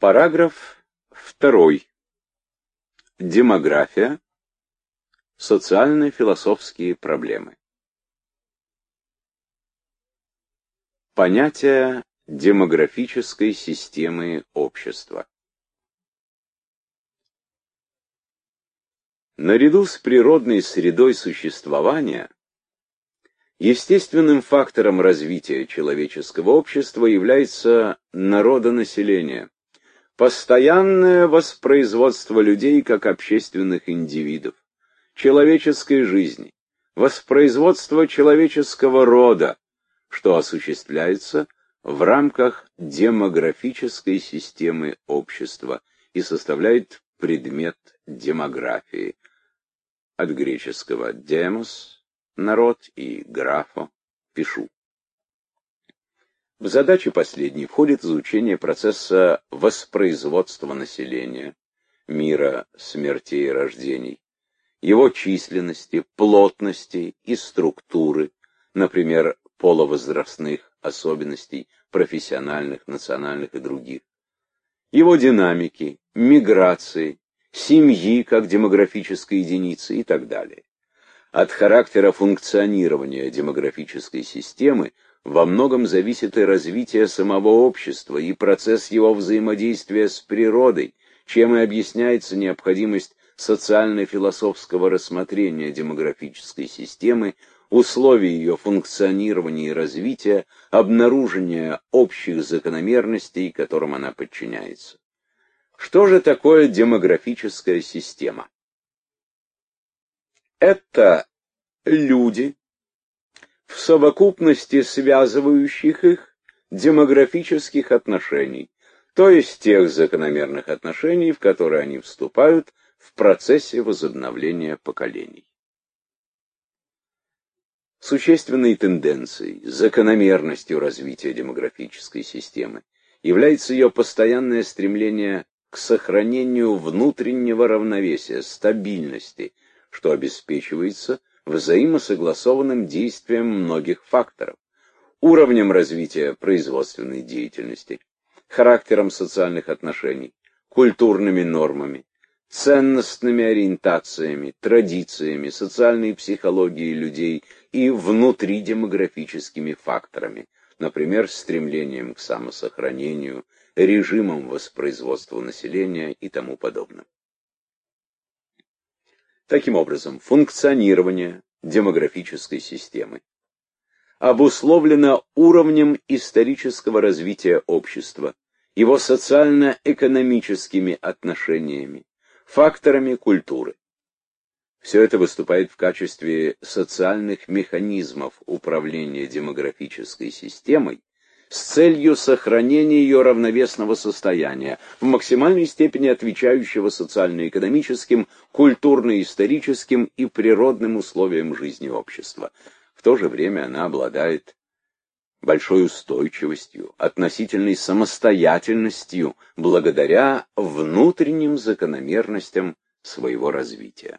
Параграф 2. Демография. Социально-философские проблемы. Понятие демографической системы общества. Наряду с природной средой существования, естественным фактором развития человеческого общества является народонаселение, постоянное воспроизводство людей как общественных индивидов, человеческой жизни, воспроизводство человеческого рода, что осуществляется в рамках демографической системы общества и составляет предмет демографии. От греческого «demos» — народ и «графо» — пишу. В задачи последней входит изучение процесса воспроизводства населения, мира смертей и рождений, его численности, плотности и структуры, например, половозрастных особенностей, профессиональных, национальных и других, его динамики, миграции, семьи как демографической единицы и так далее. От характера функционирования демографической системы во многом зависит и развитие самого общества, и процесс его взаимодействия с природой, чем и объясняется необходимость социально-философского рассмотрения демографической системы, условий ее функционирования и развития, обнаружения общих закономерностей, которым она подчиняется. Что же такое демографическая система? Это люди, в совокупности связывающих их демографических отношений, то есть тех закономерных отношений, в которые они вступают в процессе возобновления поколений. Существенной тенденцией, закономерностью развития демографической системы является ее постоянное стремление к сохранению внутреннего равновесия, стабильности, что обеспечивается взаимосогласованным действием многих факторов: уровнем развития производственной деятельности, характером социальных отношений, культурными нормами, ценностными ориентациями, традициями, социальной психологией людей и внутридемографическими факторами, например, стремлением к самосохранению, режимом воспроизводства населения и тому подобное. Таким образом, функционирование демографической системы обусловлено уровнем исторического развития общества, его социально-экономическими отношениями, факторами культуры. Все это выступает в качестве социальных механизмов управления демографической системой с целью сохранения ее равновесного состояния, в максимальной степени отвечающего социально-экономическим, культурно-историческим и природным условиям жизни общества. В то же время она обладает большой устойчивостью, относительной самостоятельностью, благодаря внутренним закономерностям своего развития.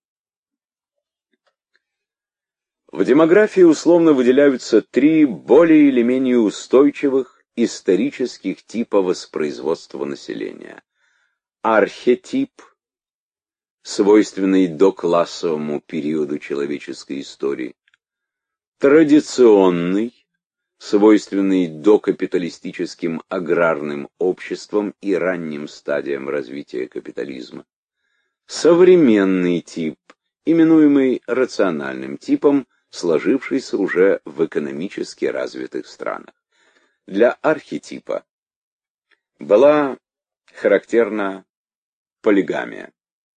В демографии условно выделяются три более или менее устойчивых исторических типа воспроизводства населения. Архетип, свойственный доклассовому периоду человеческой истории. Традиционный, свойственный докапиталистическим аграрным обществам и ранним стадиям развития капитализма. Современный тип, именуемый рациональным типом, сложившийся уже в экономически развитых странах. Для архетипа была характерна полигамия.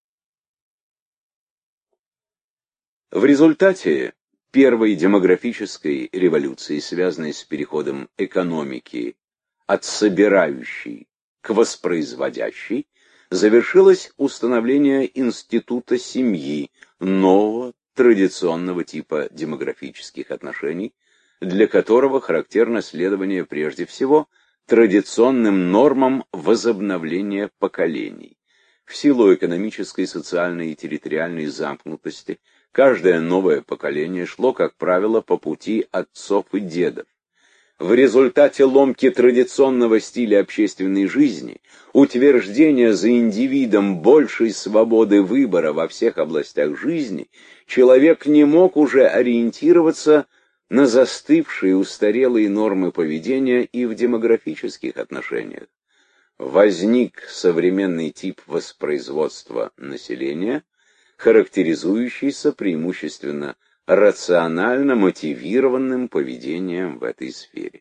В результате первой демографической революции, связанной с переходом экономики от собирающей к воспроизводящей, завершилось установление института семьи, нового традиционного типа демографических отношений, для которого характерно следование прежде всего традиционным нормам возобновления поколений. В силу экономической, социальной и территориальной замкнутости каждое новое поколение шло, как правило, по пути отцов и дедов. в результате ломки традиционного стиля общественной жизни, утверждения за индивидом большей свободы выбора во всех областях жизни, человек не мог уже ориентироваться на застывшие устарелые нормы поведения и в демографических отношениях. Возник современный тип воспроизводства населения, характеризующийся преимущественно рационально мотивированным поведением в этой сфере.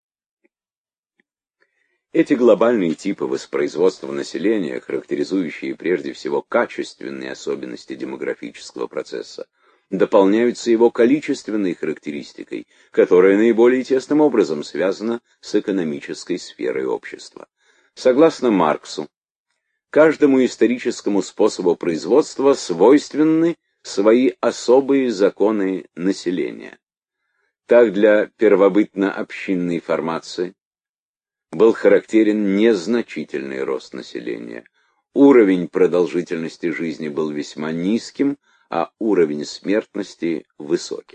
Эти глобальные типы воспроизводства населения, характеризующие прежде всего качественные особенности демографического процесса, дополняются его количественной характеристикой, которая наиболее тесным образом связана с экономической сферой общества. Согласно Марксу, каждому историческому способу производства свойственны свои особые законы населения. Так для первобытно-общинной формации был характерен незначительный рост населения. Уровень продолжительности жизни был весьма низким, а уровень смертности высоким.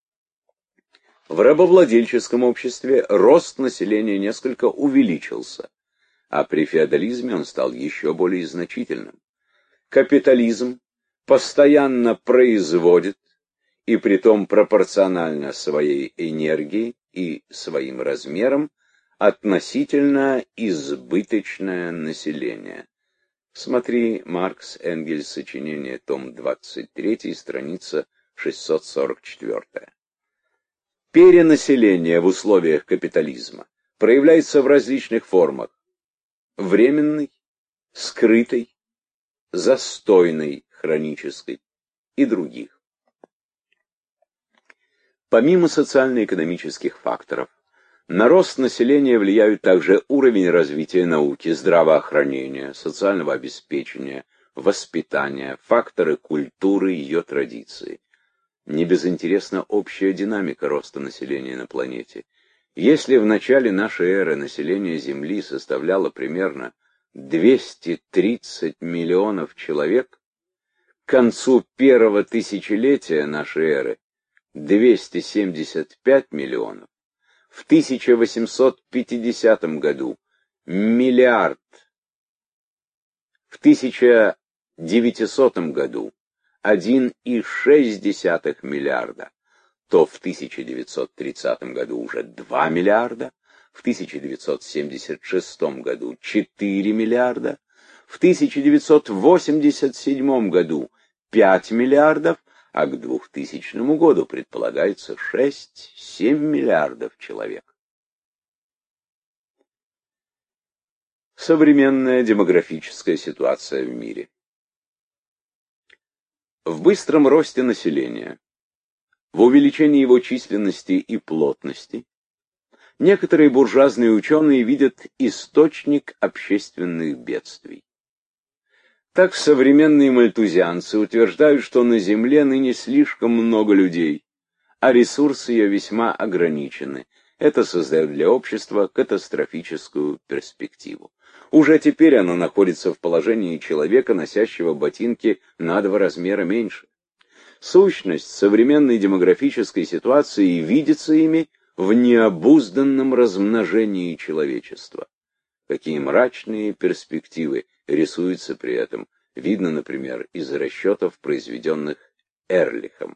В рабовладельческом обществе рост населения несколько увеличился, а при феодализме он стал еще более значительным. Капитализм постоянно производит, и притом пропорционально своей энергии и своим размерам, относительно избыточное население. Смотри Маркс, Энгельс, сочинение, том 23, страница 644. Перенаселение в условиях капитализма проявляется в различных формах: временной, скрытой, застойной, хронической и других. Помимо социально-экономических факторов, на рост населения влияют также уровень развития науки, здравоохранения, социального обеспечения, воспитания, факторы культуры и ее традиции. Не безинтересна общая динамика роста населения на планете. Если в начале нашей эры население Земли составляло примерно 230 миллионов человек, к концу первого тысячелетия нашей эры 275 миллионов, в 1850 году миллиард, в 1900 году 1,6 миллиарда, то в 1930 году уже 2 миллиарда, в 1976 году 4 миллиарда, в 1987 году 5 миллиардов, а к 2000 году предполагается 6-7 миллиардов человек. Современная демографическая ситуация в мире. В быстром росте населения, в увеличении его численности и плотности, некоторые буржуазные ученые видят источник общественных бедствий. Так современные мальтузианцы утверждают, что на Земле ныне слишком много людей, а ресурсы ее весьма ограничены. Это создает для общества катастрофическую перспективу. Уже теперь оно находится в положении человека, носящего ботинки на 2 размера меньше. Сущность современной демографической ситуации видится ими в необузданном размножении человечества. Какие мрачные перспективы рисуются при этом, видно, например, из расчетов, произведенных Эрлихом.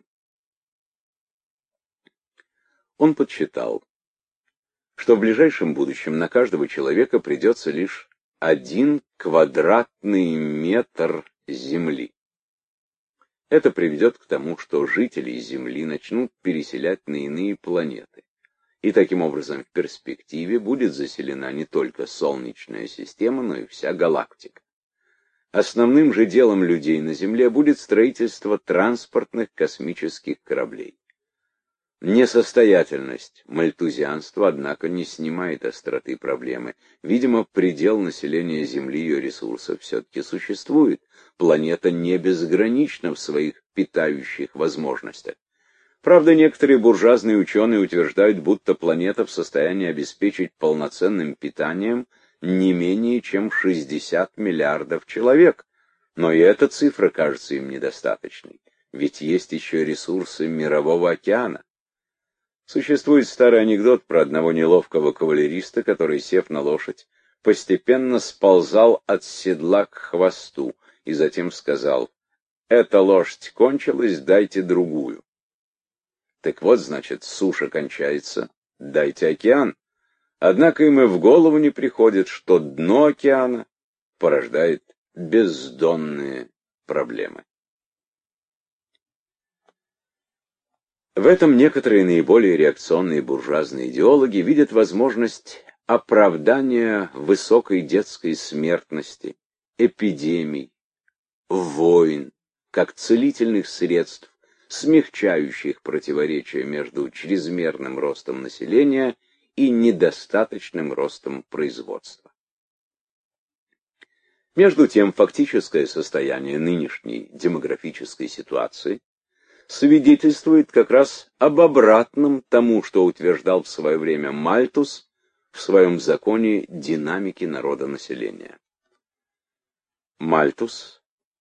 Он подсчитал, что в ближайшем будущем на каждого человека придется лишь 1 квадратный метр земли. Это приведет к тому, что жители Земли начнут переселять на иные планеты. И таким образом в перспективе будет заселена не только Солнечная система, но и вся галактика. Основным же делом людей на Земле будет строительство транспортных космических кораблей. Несостоятельность мальтузианства, однако, не снимает остроты проблемы. Видимо, предел населения Земли и ее ресурсов все-таки существует. Планета не безгранична в своих питающих возможностях. Правда, некоторые буржуазные ученые утверждают, будто планета в состоянии обеспечить полноценным питанием не менее чем 60 миллиардов человек. Но и эта цифра кажется им недостаточной, ведь есть еще ресурсы Мирового океана. Существует старый анекдот про одного неловкого кавалериста, который, сев на лошадь, постепенно сползал от седла к хвосту и затем сказал: «Эта лошадь кончилась, дайте другую». Так вот, значит, суша кончается, дайте океан. Однако им и в голову не приходит, что дно океана порождает бездонные проблемы. В этом некоторые наиболее реакционные буржуазные идеологи видят возможность оправдания высокой детской смертности, эпидемий, войн, как целительных средств, смягчающих противоречия между чрезмерным ростом населения и недостаточным ростом производства. Между тем, фактическое состояние нынешней демографической ситуации свидетельствует как раз об обратном тому, что утверждал в свое время Мальтус в своем законе динамики народонаселения. Мальтус,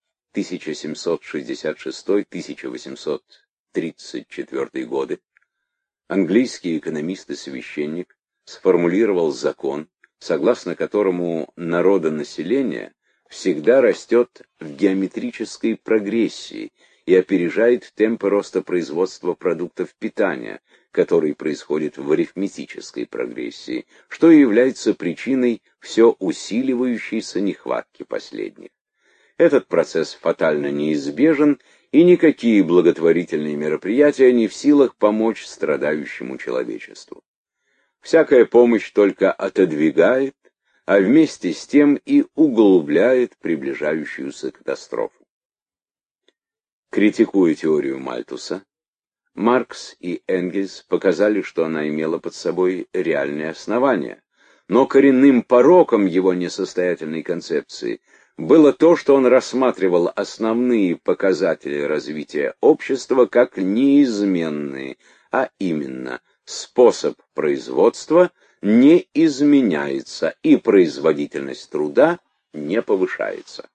1766-1834 годы, английский экономист и священник, сформулировал закон, согласно которому народонаселение всегда растет в геометрической прогрессии и опережает темпы роста производства продуктов питания, который происходит в арифметической прогрессии, что и является причиной все усиливающейся нехватки последних. Этот процесс фатально неизбежен, и никакие благотворительные мероприятия не в силах помочь страдающему человечеству. Всякая помощь только отодвигает, а вместе с тем и углубляет приближающуюся катастрофу. Критикуя теорию Мальтуса, Маркс и Энгельс показали, что она имела под собой реальные основания, но коренным пороком его несостоятельной концепции было то, что он рассматривал основные показатели развития общества как неизменные, а именно способ производства не изменяется и производительность труда не повышается.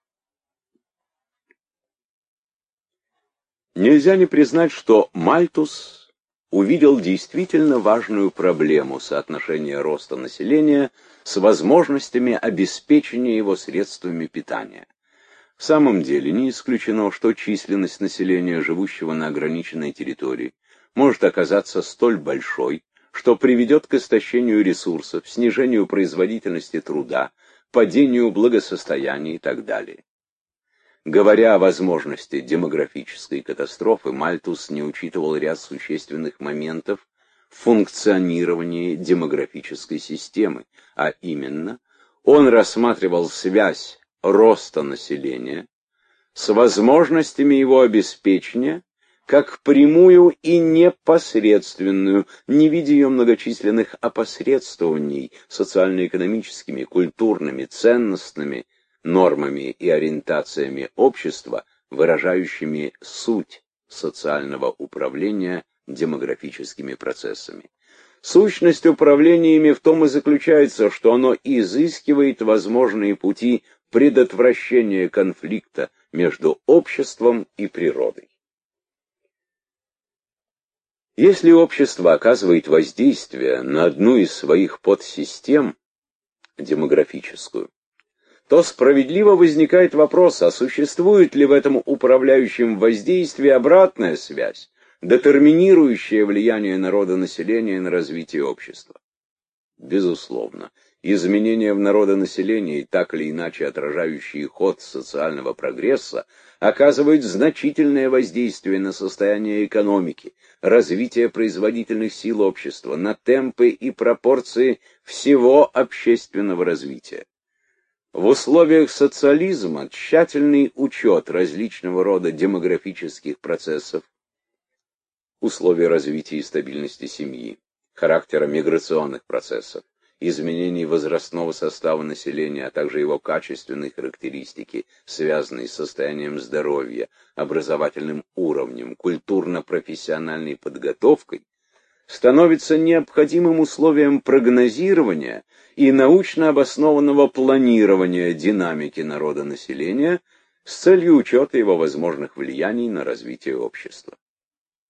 Нельзя не признать, что Мальтус увидел действительно важную проблему соотношения роста населения с возможностями обеспечения его средствами питания. В самом деле не исключено, что численность населения, живущего на ограниченной территории, может оказаться столь большой, что приведет к истощению ресурсов, снижению производительности труда, падению благосостояния и так далее. Говоря о возможности демографической катастрофы, Мальтус не учитывал ряд существенных моментов в функционировании демографической системы, а именно, он рассматривал связь роста населения с возможностями его обеспечения как прямую и непосредственную, не видя ее многочисленных опосредствований социально-экономическими, культурными, ценностными нормами и ориентациями общества, выражающими суть социального управления демографическими процессами. Сущность управления ими в том и заключается, что оно изыскивает возможные пути предотвращения конфликта между обществом и природой. Если общество оказывает воздействие на одну из своих подсистем, демографическую, то справедливо возникает вопрос, а существует ли в этом управляющем воздействии обратная связь, детерминирующая влияние народонаселения на развитие общества? Безусловно, изменения в народонаселении, так или иначе отражающие ход социального прогресса, оказывают значительное воздействие на состояние экономики, развитие производительных сил общества, на темпы и пропорции всего общественного развития. В условиях социализма тщательный учет различного рода демографических процессов, условий развития и стабильности семьи, характера миграционных процессов, изменений возрастного состава населения, а также его качественной характеристики, связанные с состоянием здоровья, образовательным уровнем, культурно-профессиональной подготовкой, становится необходимым условием прогнозирования и научно обоснованного планирования динамики народонаселения с целью учета его возможных влияний на развитие общества.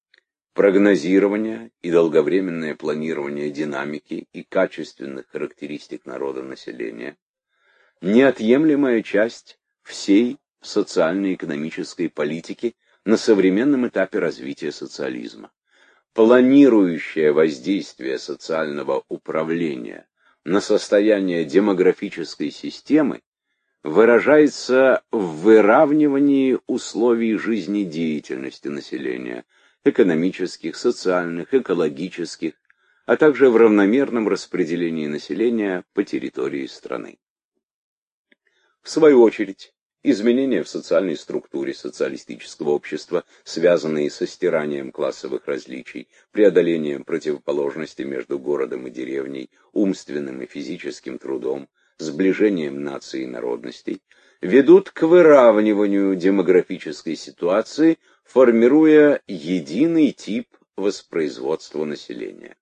прогнозирование и долговременное планирование динамики и качественных характеристик народонаселения – неотъемлемая часть всей социально-экономической политики на современном этапе развития социализма. Планирующее воздействие социального управления на состояние демографической системы выражается в выравнивании условий жизнедеятельности населения, экономических, социальных, экологических, а также в равномерном распределении населения по территории страны. В свою очередь, изменения в социальной структуре социалистического общества, связанные со стиранием классовых различий, преодолением противоположности между городом и деревней, умственным и физическим трудом, сближением наций и народностей, ведут к выравниванию демографической ситуации, формируя единый тип воспроизводства населения.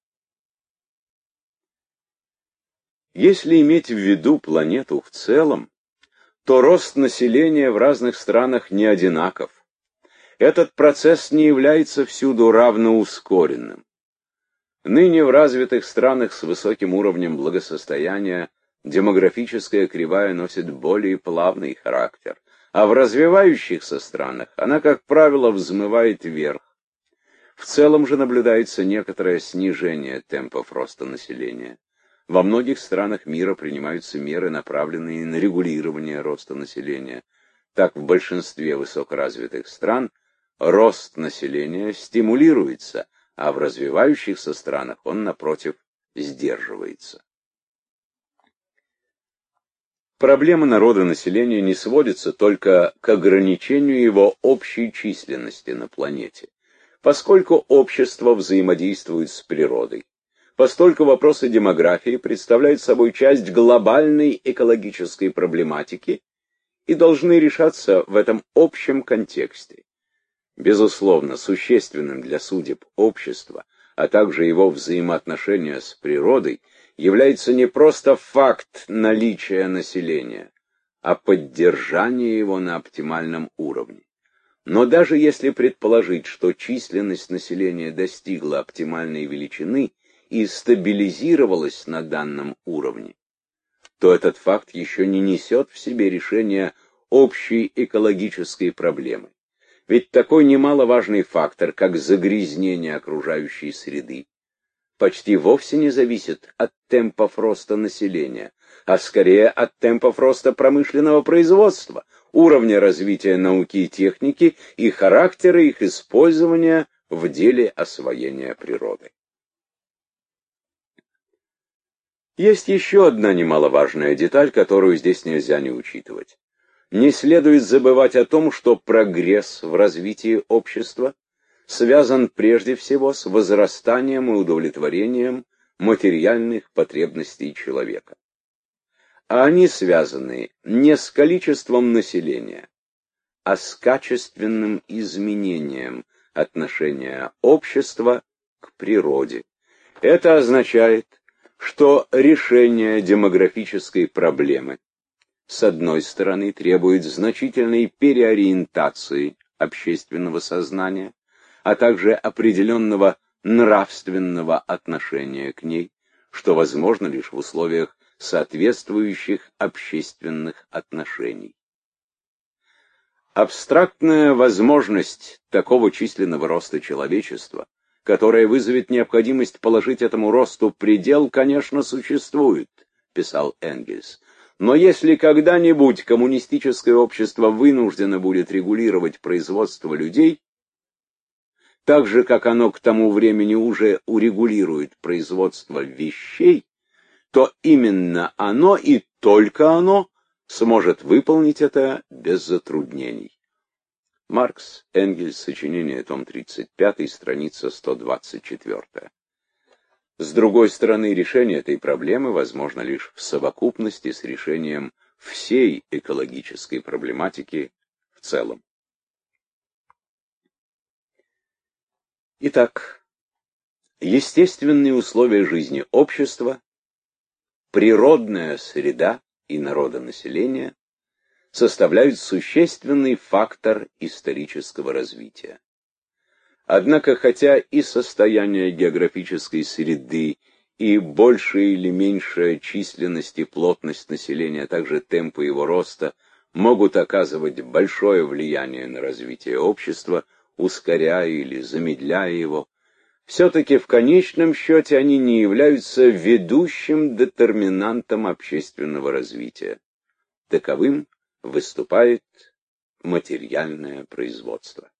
Если иметь в виду планету в целом, то рост населения в разных странах не одинаков. Этот процесс не является всюду равноускоренным. Ныне в развитых странах с высоким уровнем благосостояния демографическая кривая носит более плавный характер, а в развивающихся странах она, как правило, взмывает вверх. В целом же наблюдается некоторое снижение темпов роста населения. Во многих странах мира принимаются меры, направленные на регулирование роста населения. Так, в большинстве высокоразвитых стран рост населения стимулируется, а в развивающихся странах он, напротив, сдерживается. Проблема народонаселения не сводится только к ограничению его общей численности на планете. Поскольку общество взаимодействует с природой, постольку вопросы демографии представляют собой часть глобальной экологической проблематики и должны решаться в этом общем контексте. Безусловно, существенным для судеб общества, а также его взаимоотношения с природой, является не просто факт наличия населения, а поддержание его на оптимальном уровне. Но даже если предположить, что численность населения достигла оптимальной величины и стабилизировалась на данном уровне, то этот факт еще не несет в себе решения общей экологической проблемы. Ведь такой немаловажный фактор, как загрязнение окружающей среды, почти вовсе не зависит от темпов роста населения, а скорее от темпов роста промышленного производства, уровня развития науки и техники и характера их использования в деле освоения природы. Есть еще одна немаловажная деталь, которую здесь нельзя не учитывать. Не следует забывать о том, что прогресс в развитии общества связан прежде всего с возрастанием и удовлетворением материальных потребностей человека. А они связаны не с количеством населения, а с качественным изменением отношения общества к природе. Это означает, что решение демографической проблемы с одной стороны требует значительной переориентации общественного сознания, а также определенного нравственного отношения к ней, что возможно лишь в условиях соответствующих общественных отношений. Абстрактная возможность такого численного роста человечества, которая вызовет необходимость положить этому росту предел, конечно, существует, писал Энгельс. Но если когда-нибудь коммунистическое общество вынуждено будет регулировать производство людей, так же, как оно к тому времени уже урегулирует производство вещей, то именно оно и только оно сможет выполнить это без затруднений. Маркс, Энгельс, сочинение, том 35, страница 124. С другой стороны, решение этой проблемы возможно лишь в совокупности с решением всей экологической проблематики в целом. Итак, естественные условия жизни общества, природная среда и народонаселение составляют существенный фактор исторического развития. Однако, хотя и состояние географической среды, и большая или меньшая численность и плотность населения, а также темпы его роста, могут оказывать большое влияние на развитие общества, ускоряя или замедляя его, все-таки в конечном счете они не являются ведущим детерминантом общественного развития. Таковым выступает материальное производство.